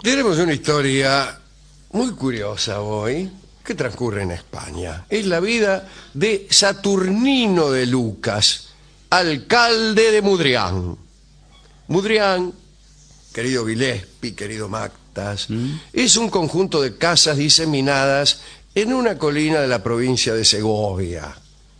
Tenemos una historia muy curiosa hoy que transcurre en España. Es la vida de Saturnino de Lucas, alcalde de Mudrián. Mudrián, querido Gillespie, querido Mactas, es un conjunto de casas diseminadas en una colina de la provincia de Segovia.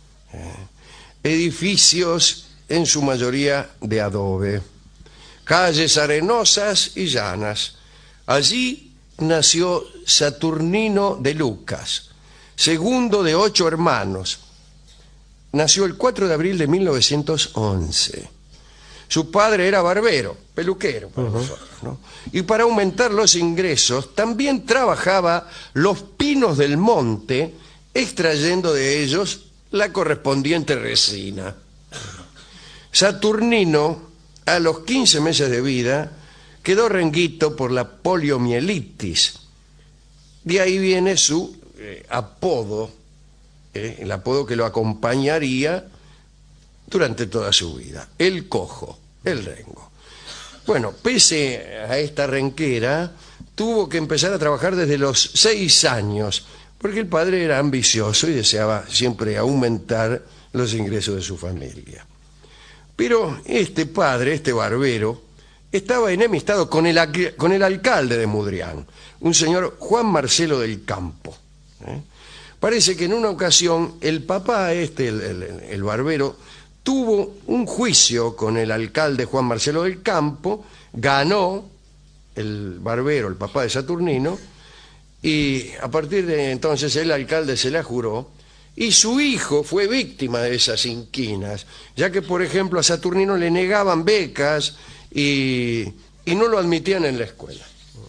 Edificios en su mayoría de adobe, calles arenosas y llanas. Allí nació Saturnino de Lucas, segundo de 8 hermanos. Nació el 4 de abril de 1911. Su padre era barbero, peluquero para nosotros, ¿no? Y para aumentar los ingresos también trabajaba los pinos del monte, extrayendo de ellos la correspondiente resina. Saturnino, a los 15 meses de vida, quedó renguito por la poliomielitis. De ahí viene su apodo, el apodo que lo acompañaría durante toda su vida: el cojo, el rengo. Bueno, pese a esta renquera, tuvo que empezar a trabajar desde los 6 años, porque el padre era ambicioso y deseaba siempre aumentar los ingresos de su familia. Pero este padre, este barbero, estaba enemistado con el alcalde de Mudrián, un señor Juan Marcelo del Campo. Parece que en una ocasión el papá, el barbero, tuvo un juicio con el alcalde Juan Marcelo del Campo, ganó el barbero, el papá de Saturnino, y a partir de entonces el alcalde se la juró, y su hijo fue víctima de esas inquinas, ya que, por ejemplo, a Saturnino le negaban becas y no lo admitían en la escuela.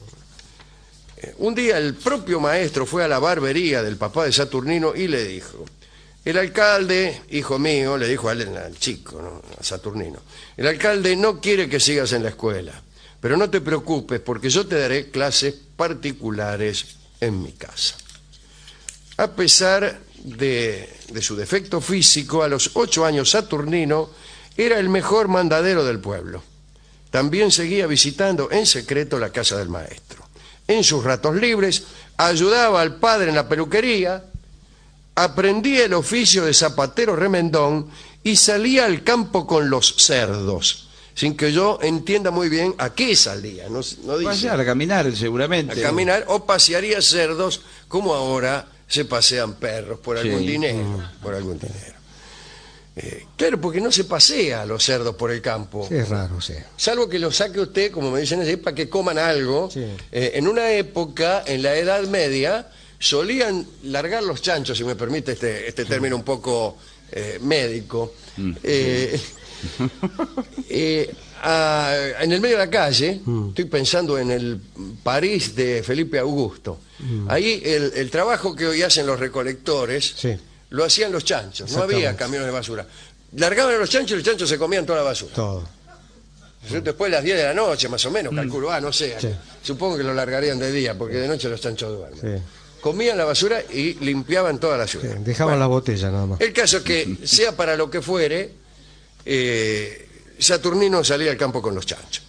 Un día el propio maestro fue a la barbería del papá de Saturnino y le dijo: el alcalde, hijo mío, le dijo al chico, ¿no?, a Saturnino, el alcalde no quiere que sigas en la escuela, pero no te preocupes porque yo te daré clases particulares en mi casa. A pesar de su defecto físico, a los 8 años Saturnino era el mejor mandadero del pueblo. También seguía visitando en secreto la casa del maestro. En sus ratos libres ayudaba al padre en la peluquería, aprendía el oficio de zapatero remendón y salía al campo con los cerdos, sin que yo entienda muy bien a qué salía. No dice. A caminar, seguramente. A caminar, o pasearía cerdos, como ahora se pasean perros por algún dinero. Por algún dinero. Claro, porque no se pasea a los cerdos por el campo. Sí, es raro, sí. Salvo que los saque usted, como me dicen así, para que coman algo. Sí. En una época, en la Edad Media, solían largar los chanchos, si me permite este término un poco médico, en el medio de la calle. Estoy pensando en el París de Felipe Augusto. Ahí el trabajo que hoy hacen los recolectores, sí, lo hacían los chanchos. No había camiones de basura. Largaban a los chanchos y los chanchos se comían toda la basura. todo. Después de las 10 de la noche, más o menos, calculo, no sé. Sí. Supongo que lo largarían de día, porque de noche los chanchos duermen. Sí. Comían la basura y limpiaban toda la ciudad. Sí, dejaban la botella nada más. El caso es que, sea para lo que fuere, Saturnino salía al campo con los chanchos.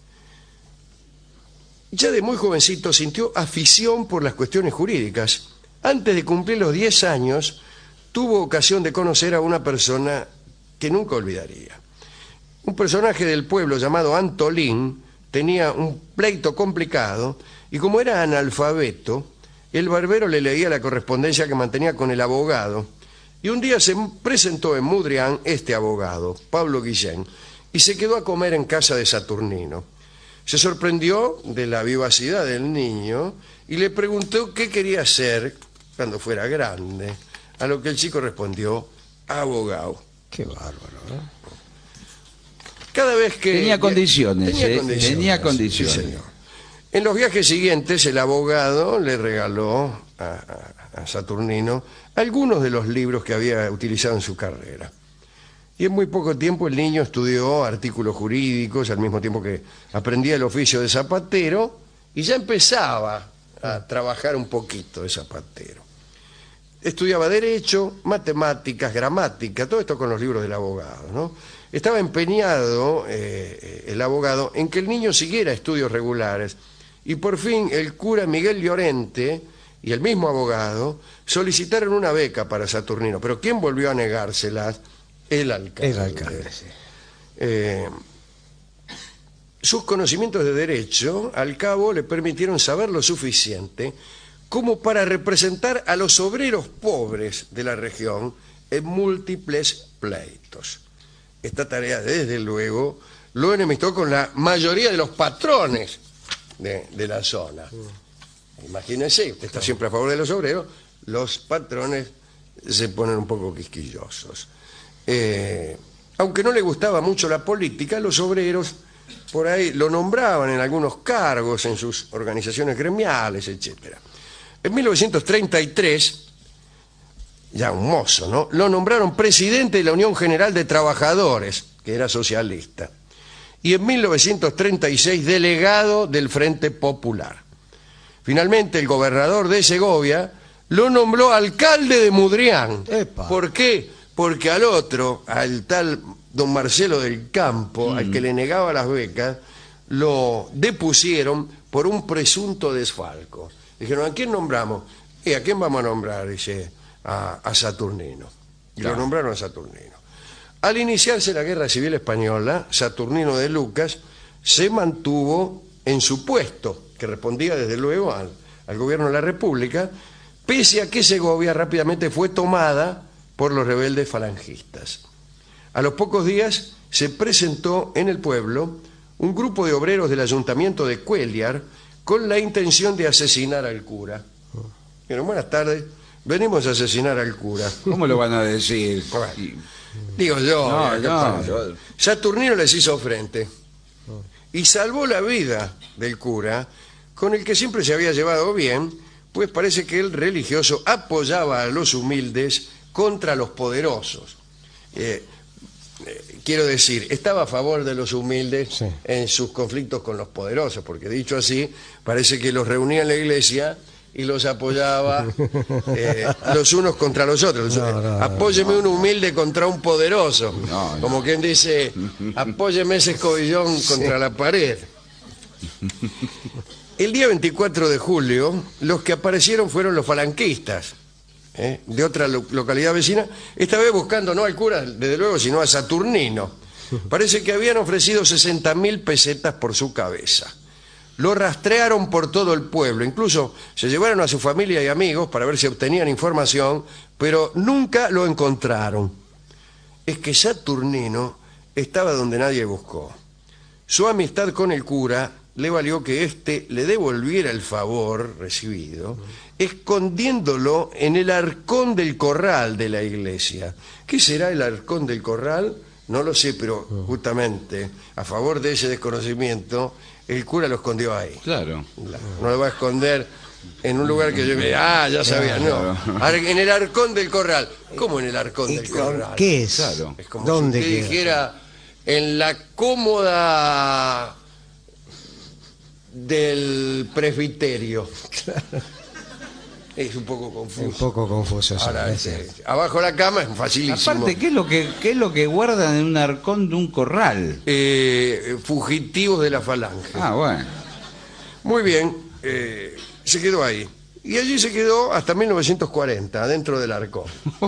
Ya de muy jovencito sintió afición por las cuestiones jurídicas. Antes de cumplir los 10 años, tuvo ocasión de conocer a una persona que nunca olvidaría. Un personaje del pueblo llamado Antolín tenía un pleito complicado y, como era analfabeto, el barbero le leía la correspondencia que mantenía con el abogado. Y un día se presentó en Mudrián este abogado, Pablo Guillén, y se quedó a comer en casa de Saturnino. Se sorprendió de la vivacidad del niño y le preguntó qué quería hacer cuando fuera grande, a lo que el chico respondió: abogado. Qué bárbaro, ¿eh? Cada vez que... Tenía condiciones, tenía condiciones. Sí, señor. En los viajes siguientes, el abogado le regaló a Saturnino algunos de los libros que había utilizado en su carrera. Y en muy poco tiempo el niño estudió artículos jurídicos, al mismo tiempo que aprendía el oficio de zapatero, y ya empezaba a trabajar un poquito de zapatero. Estudiaba derecho, matemáticas, gramática, todo esto con los libros del abogado, ¿no? Estaba empeñado el abogado en que el niño siguiera estudios regulares, y por fin el cura Miguel Llorente y el mismo abogado solicitaron una beca para Saturnino. Pero ¿quién volvió a negárselas? El alcalde. El alcalde, sí. Sus conocimientos de derecho, al cabo, le permitieron saber lo suficiente como para representar a los obreros pobres de la región en múltiples pleitos. Esta tarea, desde luego, lo enemistó con la mayoría de los patrones de la zona. Imagínense, usted está siempre a favor de los obreros, los patrones se ponen un poco quisquillosos. Aunque no le gustaba mucho la política, los obreros por ahí lo nombraban en algunos cargos, en sus organizaciones gremiales, etc. En 1933, ya un mozo, ¿no?, lo nombraron presidente de la Unión General de Trabajadores, que era socialista, y en 1936 delegado del Frente Popular. Finalmente, el gobernador de Segovia lo nombró alcalde de Mudrián. Epa. ¿Por qué? Porque al otro, al tal don Marcelo del Campo, al que le negaba las becas, lo depusieron por un presunto desfalco. Dijeron, ¿a quién nombramos? ¿A quién vamos a nombrar? Dice, a Saturnino. Y Claro. lo nombraron a Saturnino. Al iniciarse la Guerra Civil Española, Saturnino de Lucas se mantuvo en su puesto, que respondía desde luego al gobierno de la República, pese a que Segovia rápidamente fue tomada por los rebeldes falangistas. A los pocos días se presentó en el pueblo un grupo de obreros del ayuntamiento de Cuéllar con la intención de asesinar al cura. Dijeron, buenas tardes, venimos a asesinar al cura. ¿Cómo lo van a decir? Bueno, Y- digo yo, No, ¿qué no, pasa? yo- Saturnino les hizo frente y salvó la vida del cura, con el que siempre se había llevado bien, pues parece que el religioso apoyaba a los humildes contra los poderosos. Quiero decir, estaba a favor de los humildes Sí. en sus conflictos con los poderosos, porque dicho así, parece que los reunía en la iglesia y los apoyaba los unos contra los otros. Apóyeme un humilde contra un poderoso. No, no. Como quien dice, apóyeme ese escobillón contra la pared. El día 24 de julio, los que aparecieron fueron los falanquistas, de otra localidad vecina, esta vez buscando no al cura, desde luego, sino a Saturnino. Parece que habían ofrecido 60.000 pesetas por su cabeza. Lo rastrearon por todo el pueblo, incluso se llevaron a su familia y amigos para ver si obtenían información, pero nunca lo encontraron. Es que Saturnino estaba donde nadie buscó. Su amistad con el cura le valió que éste le devolviera el favor recibido, escondiéndolo en el arcón del corral de la iglesia. ¿Qué será el arcón del corral? No lo sé, pero justamente a favor de ese desconocimiento, el cura lo escondió ahí. Claro. No lo va a esconder en un lugar que yo ya sabía, no. En el arcón del corral. ¿Cómo en el arcón del corral? ¿Qué es? Claro. Es como ¿Dónde si usted queda? dijera en la cómoda del presbiterio. Es un poco confuso. Un poco confuso. Sí, Ahora, es cierto. abajo de la cama es facilísimo. Aparte, ¿qué es lo que guardan en un arcón de un corral? Fugitivos de la falange. Ah, bueno. Muy bien, se quedó ahí. Y allí se quedó hasta 1940, dentro del arcón.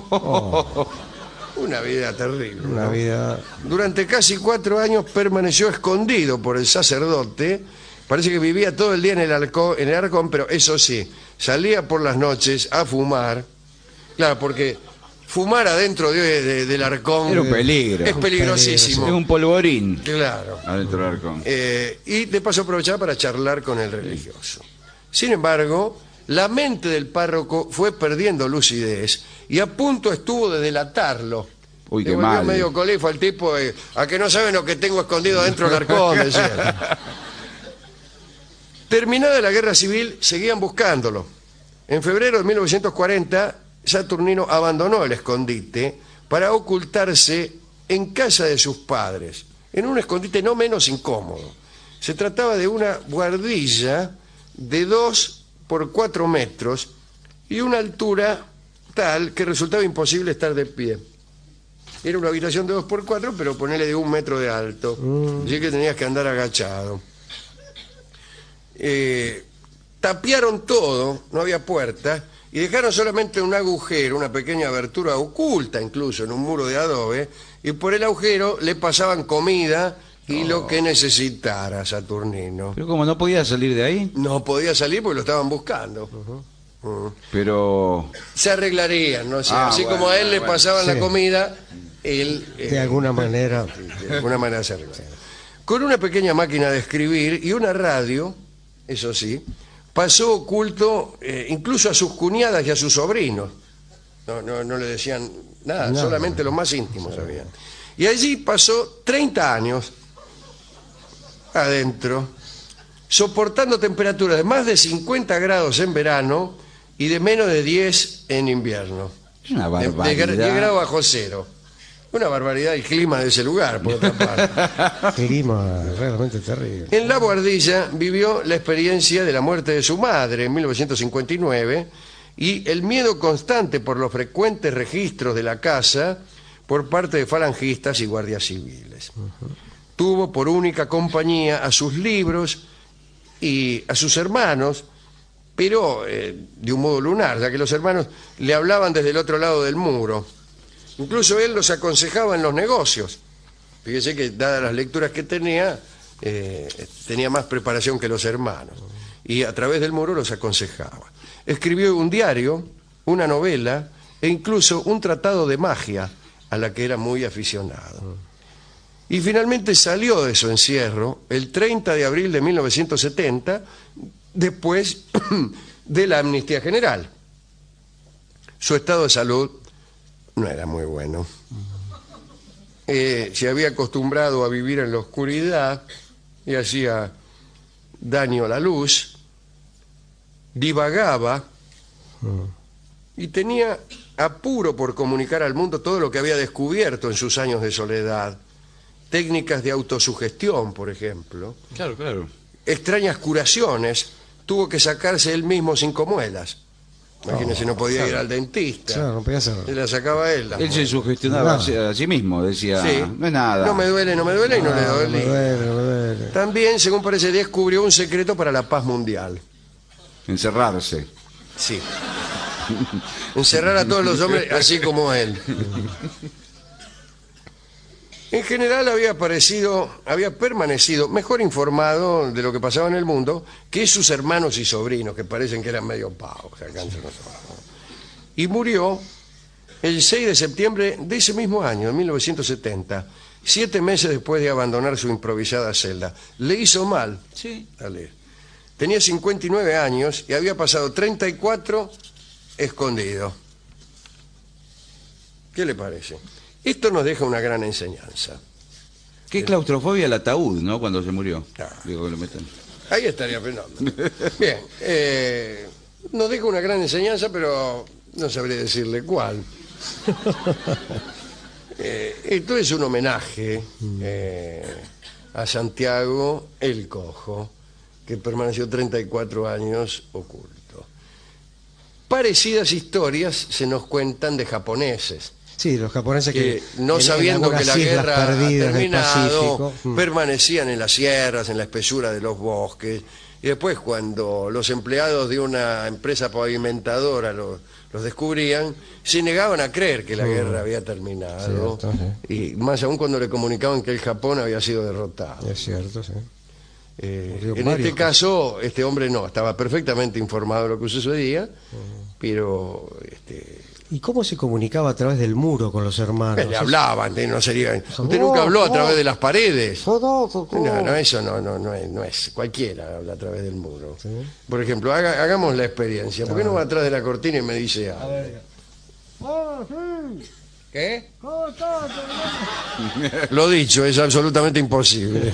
Una vida terrible. Una ¿no? vida... Durante casi 4 años permaneció escondido por el sacerdote. Parece que vivía todo el día en el arcón, pero eso sí, salía por las noches a fumar. Claro, porque fumar adentro del arcón Era un peligro. es peligrosísimo. Es un polvorín Claro. adentro del arcón. Y de paso aprovechaba para charlar con el religioso. Sin embargo, la mente del párroco fue perdiendo lucidez y a punto estuvo de delatarlo. Uy, Le qué volvió mal. medio colifo al tipo, a que no saben lo que tengo escondido dentro del arcón, decía. Terminada la guerra civil, seguían buscándolo. En febrero de 1940, Saturnino abandonó el escondite para ocultarse en casa de sus padres, en un escondite no menos incómodo. Se trataba de una buhardilla de 2 por 4 metros y una altura tal que resultaba imposible estar de pie. Era una habitación de 2 por 4, pero ponele de 1 metro de alto, así que tenías que andar agachado. tapiaron todo, no había puertas, y dejaron solamente un agujero, una pequeña abertura oculta incluso en un muro de adobe, y por el agujero le pasaban comida y lo que necesitara Saturnino. Pero como no podía salir de ahí. No podía salir porque lo estaban buscando. Pero Se arreglarían, no sé. Ah, Así bueno, como a él le bueno. pasaban la Sí. comida, él De alguna manera. de alguna manera se arreglaba. Con una pequeña máquina de escribir y una radio, eso sí, pasó oculto incluso a sus cuñadas y a sus sobrinos. No le decían nada, Nada. solamente los más íntimos sabían. Y allí pasó 30 años adentro, soportando temperaturas de más de 50 grados en verano y de menos de 10 en invierno. es una De barbaridad. 10 grados bajo cero. Una barbaridad el clima de ese lugar, por otra parte. Clima realmente terrible. En La Boardilla vivió la experiencia de la muerte de su madre en 1959 y el miedo constante por los frecuentes registros de la casa por parte de falangistas y guardias civiles. Tuvo por única compañía a sus libros y a sus hermanos, pero de un modo lunar, ya que los hermanos le hablaban desde el otro lado del muro. Incluso él los aconsejaba en los negocios. Fíjese que, dadas las lecturas que tenía, tenía más preparación que los hermanos. Y a través del muro los aconsejaba. Escribió un diario, una novela e incluso un tratado de magia a la que era muy aficionado. Y finalmente salió de su encierro el 30 de abril de 1970, después de la amnistía general. Su estado de salud no era muy bueno. Se había acostumbrado a vivir en la oscuridad y hacía daño a la luz, divagaba y tenía apuro por comunicar al mundo todo lo que había descubierto en sus años de soledad. Técnicas de autosugestión, por ejemplo. Claro, claro. Extrañas curaciones. Tuvo que sacarse él mismo 5 muelas. Imagínese, no podía ir al dentista. Claro, no podía hacer. Se la sacaba él. Él se sugestionaba a sí mismo, decía, Sí. no es nada. No me duele, no me duele y no le No me duele. duele, no me duele. También, según parece, descubrió un secreto para la paz mundial. Encerrarse. Sí. Encerrar a todos los hombres así como él. En general había permanecido mejor informado de lo que pasaba en el mundo que sus hermanos y sobrinos, que parecen que eran medio pavos acá entre nosotros. Y murió el 6 de septiembre de ese mismo año, en 1970, 7 meses después de abandonar su improvisada celda. Le hizo mal. Sí. Dale. Tenía 59 años y había pasado 34 escondido. ¿Qué le parece? Esto nos deja una gran enseñanza. Qué claustrofobia el ataúd, ¿no? Cuando se murió. Claro. Digo que lo metan. Ahí estaría pensando. Bien, nos deja una gran enseñanza, pero no sabré decirle cuál. Esto es un homenaje a Santiago el Cojo, que permaneció 34 años oculto. Parecidas historias se nos cuentan de japoneses. Sí, los japoneses que No sabiendo que algunas la islas guerra ha perdidas del terminado, Pacífico. permanecían en las sierras, en la espesura de los bosques, y después cuando los empleados de una empresa pavimentadora los descubrían, se negaban a creer que la guerra había terminado, Cierto, y más aún cuando le comunicaban que el Japón había sido derrotado. Es cierto, sí. Murió En varios este caso, este hombre no, estaba perfectamente informado de lo que sucedía, pero ¿Y cómo se comunicaba a través del muro con los hermanos? le hablaban, no sería. Usted nunca habló a través de las paredes. No, No, eso no es. Cualquiera habla a través del muro. Por ejemplo, hagamos la experiencia. ¿Por qué no va atrás de la cortina y me dice algo? ¿Qué? Lo dicho, es absolutamente imposible.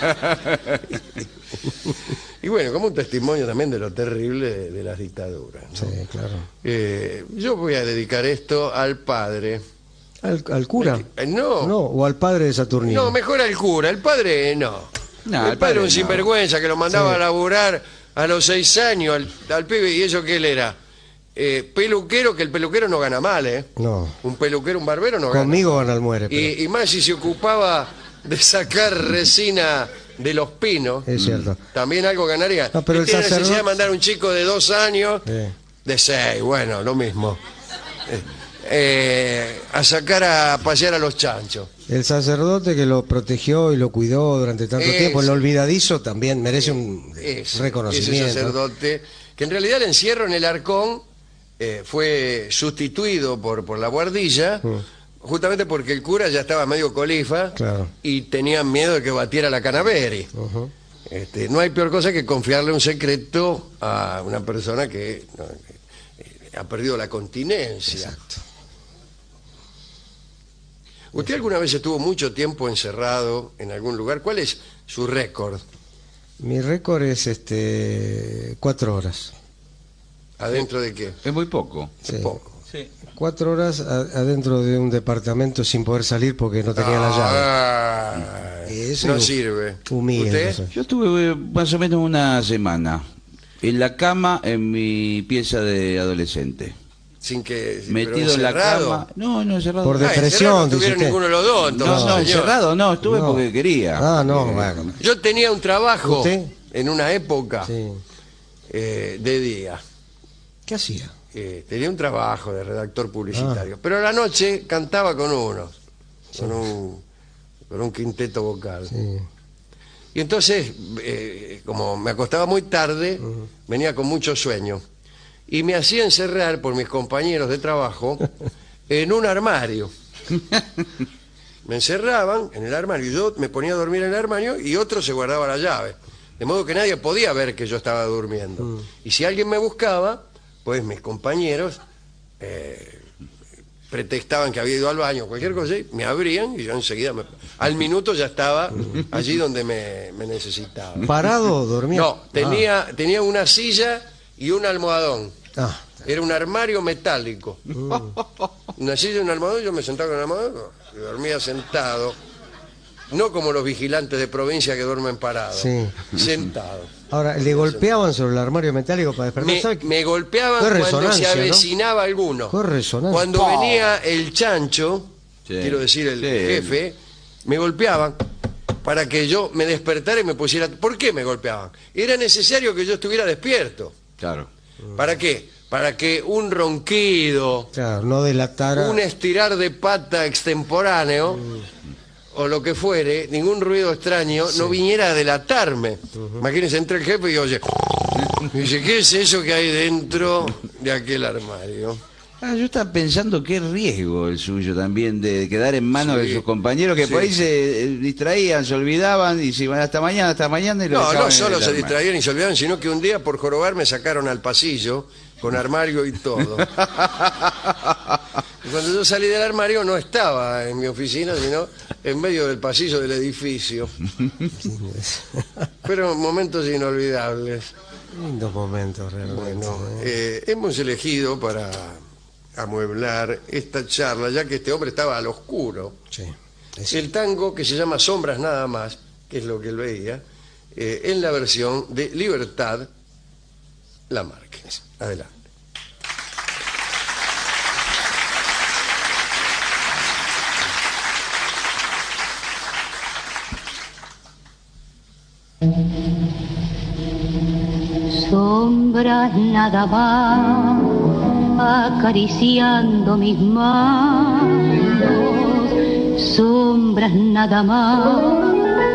Y bueno, como un testimonio también de lo terrible de las dictaduras, ¿no? Sí, claro. Yo voy a dedicar esto al padre. ¿Al cura? No. No, o al padre de Saturnino. No, mejor al cura, el padre no. No, el padre un no. sinvergüenza que lo mandaba Sí. a laburar a los 6 años al pibe, y eso que él era. Peluquero, que el peluquero no gana mal, ¿eh? No. Un peluquero, un barbero no gana. Conmigo van al muere. Pero... Y más si se ocupaba de sacar resina de Los Pinos, Es cierto. también algo ganaría. No, pero el tiene necesidad sacerdote- de mandar un chico de 2 años, Sí. de 6, bueno, lo mismo, a sacar a pasear a los chanchos. El sacerdote que lo protegió y lo cuidó durante tanto Ese. tiempo, el olvidadizo, también merece un Ese reconocimiento. sacerdote, que en realidad el encierro en el Arcón fue sustituido por la buhardilla, justamente porque el cura ya estaba medio colifa, Claro. y tenían miedo de que batiera la Canaveri. Ujú. No hay peor cosa que confiarle un secreto a una persona que ha perdido la continencia. Exacto. ¿Usted alguna vez estuvo mucho tiempo encerrado en algún lugar? ¿Cuál es su récord? Mi récord es 4 horas. ¿Adentro de qué? Es muy poco. Sí. Poco. Sí. 4 horas adentro de un departamento sin poder salir porque no tenía la llave. Eso no es sirve. humilde, ¿Usted? eso. Yo estuve más o menos una semana en la cama en mi pieza de adolescente. Sin que, pero Metido en la encerrado. cama. No, encerrado. Por no. depresión, encerrado no dice tuvieron usted. ninguno de los dos, entonces, No, señor. encerrado no, estuve No. porque quería. Ah, no, bueno. Yo tenía un trabajo ¿Usted? en una época Sí. de día. ¿Qué hacía? Tenía un trabajo de redactor publicitario. Pero a la noche cantaba con uno, con un quinteto vocal. Sí. Y entonces, como me acostaba muy tarde, venía con mucho sueño. Y me hacía encerrar por mis compañeros de trabajo en un armario. Me encerraban en el armario, yo me ponía a dormir en el armario y otro se guardaba la llave. De modo que nadie podía ver que yo estaba durmiendo. Y si alguien me buscaba, pues mis compañeros pretextaban que había ido al baño o cualquier cosa, y me abrían y yo enseguida, al minuto ya estaba allí donde me necesitaban. ¿Parado dormía? No, tenía una silla y un almohadón. Ah. Era un armario metálico. Una silla y un almohadón, yo me sentaba con el almohadón y dormía sentado. No como los vigilantes de provincia que duermen parados. Sí. Sentado. Ahora, ¿le golpeaban sobre el armario metálico para despertar? ¿Sabe qué? Me golpeaban Qué cuando se resonancia, ¿no? avecinaba alguno. Qué resonancia. Cuando venía el chancho, Sí. quiero decir el Sí. jefe, me golpeaban para que yo me despertara y me pusiera... ¿Por qué me golpeaban? Era necesario que yo estuviera despierto. Claro. ¿Para qué? Para que un ronquido, Claro, no delatara. un estirar de pata extemporáneo, o lo que fuere, ningún ruido extraño, no viniera a delatarme. Imagínense, entra el jefe y oye, y dice, ¿qué es eso que hay dentro de aquel armario? Yo estaba pensando qué riesgo el suyo también de quedar en manos Sí. de sus compañeros que Sí. por ahí se distraían, se olvidaban y se iban hasta mañana y lo No, dejaban no en solo el se armario. distraían y se olvidaban, sino que un día por jorobar me sacaron al pasillo con armario y todo. Y cuando yo salí del armario no estaba en mi oficina, sino en medio del pasillo del edificio. Fueron momentos inolvidables. Lindos momentos, realmente. Bueno, hemos elegido para amueblar esta charla, ya que este hombre estaba al oscuro, Sí. el tango que se llama Sombras Nada Más, que es lo que él veía, en la versión de Libertad Lamarque. Adelante. Sombras nada más acariciando mis manos, sombras nada más.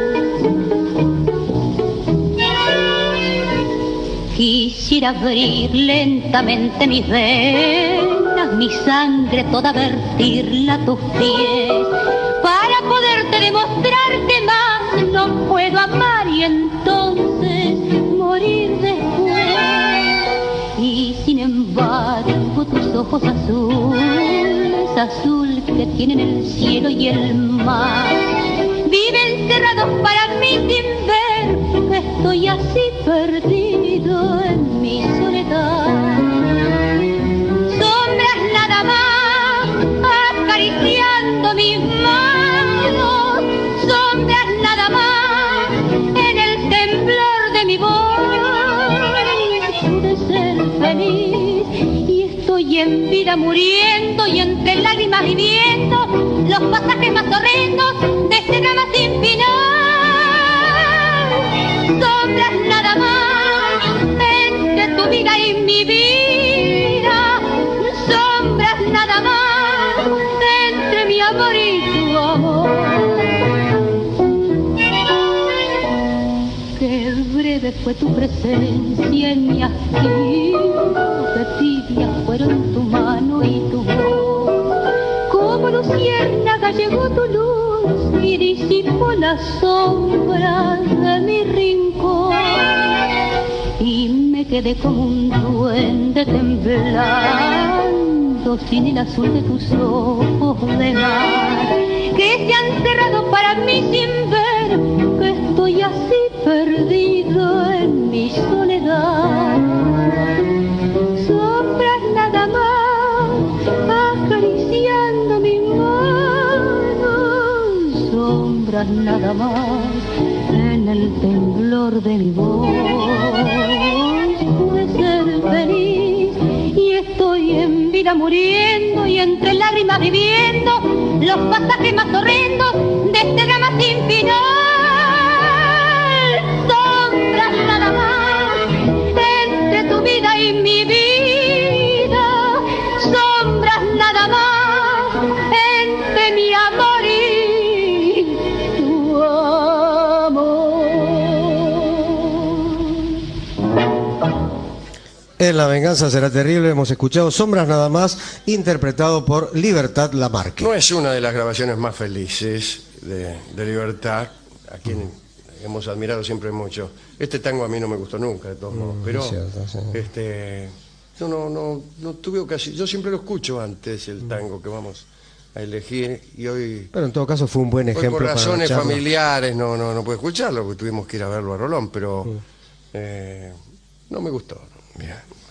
Quisiera abrir lentamente mis venas, mi sangre toda vertirla a tus pies, para poderte demostrarte más, no puedo amar y entonces morir después. Y sin embargo tus ojos azules, azul que tienen el cielo y el mar, viven cerrados para mí sin ver que estoy así perdido en mi soledad. Sombras nada más acariciando mis manos, sombras nada más en el temblor de mi voz. Pude ser feliz y estoy en vida muriendo y entre lágrimas viviendo los pasajes más horrendos de este drama sin final. sombras nada más entre tu vida y mi vida, sombras nada más entre mi amor y tu amor. Qué breve fue tu presencia en mi hastío, qué tibias fueron tu mano y tu voz. Como luciérnaga llegó tu luz y disipó las sombras de mi rincón. Y me quedé como un duende temblando sin el azul de tus ojos de mar, que se han cerrado para mí sin ver que estoy así perdido en mi soledad. Sombras nada más acariciando mi mano, sombras nada más en el temblor de mi voz. Pude ser feliz y estoy en vida muriendo y entre lágrimas viviendo los pasajes más horrendos de este drama sin final. Sombras nada más entre tu vida y mi vida, sombras nada más entre mi amor y tu amor. En La venganza será terrible hemos escuchado Sombras nada más, interpretado por Libertad Lamarque. No es una de las grabaciones más felices de Libertad, a quien hemos admirado siempre mucho. Este tango a mí no me gustó nunca, de todos modos, pero cierto, sí. yo no tuve ocasión. Yo siempre lo escucho antes, el tango que vamos a elegir, y hoy, Pero en todo caso fue un buen hoy ejemplo por para razones la charla. familiares no pude escucharlo, porque tuvimos que ir a verlo a Rolón, pero no me gustó. Mira.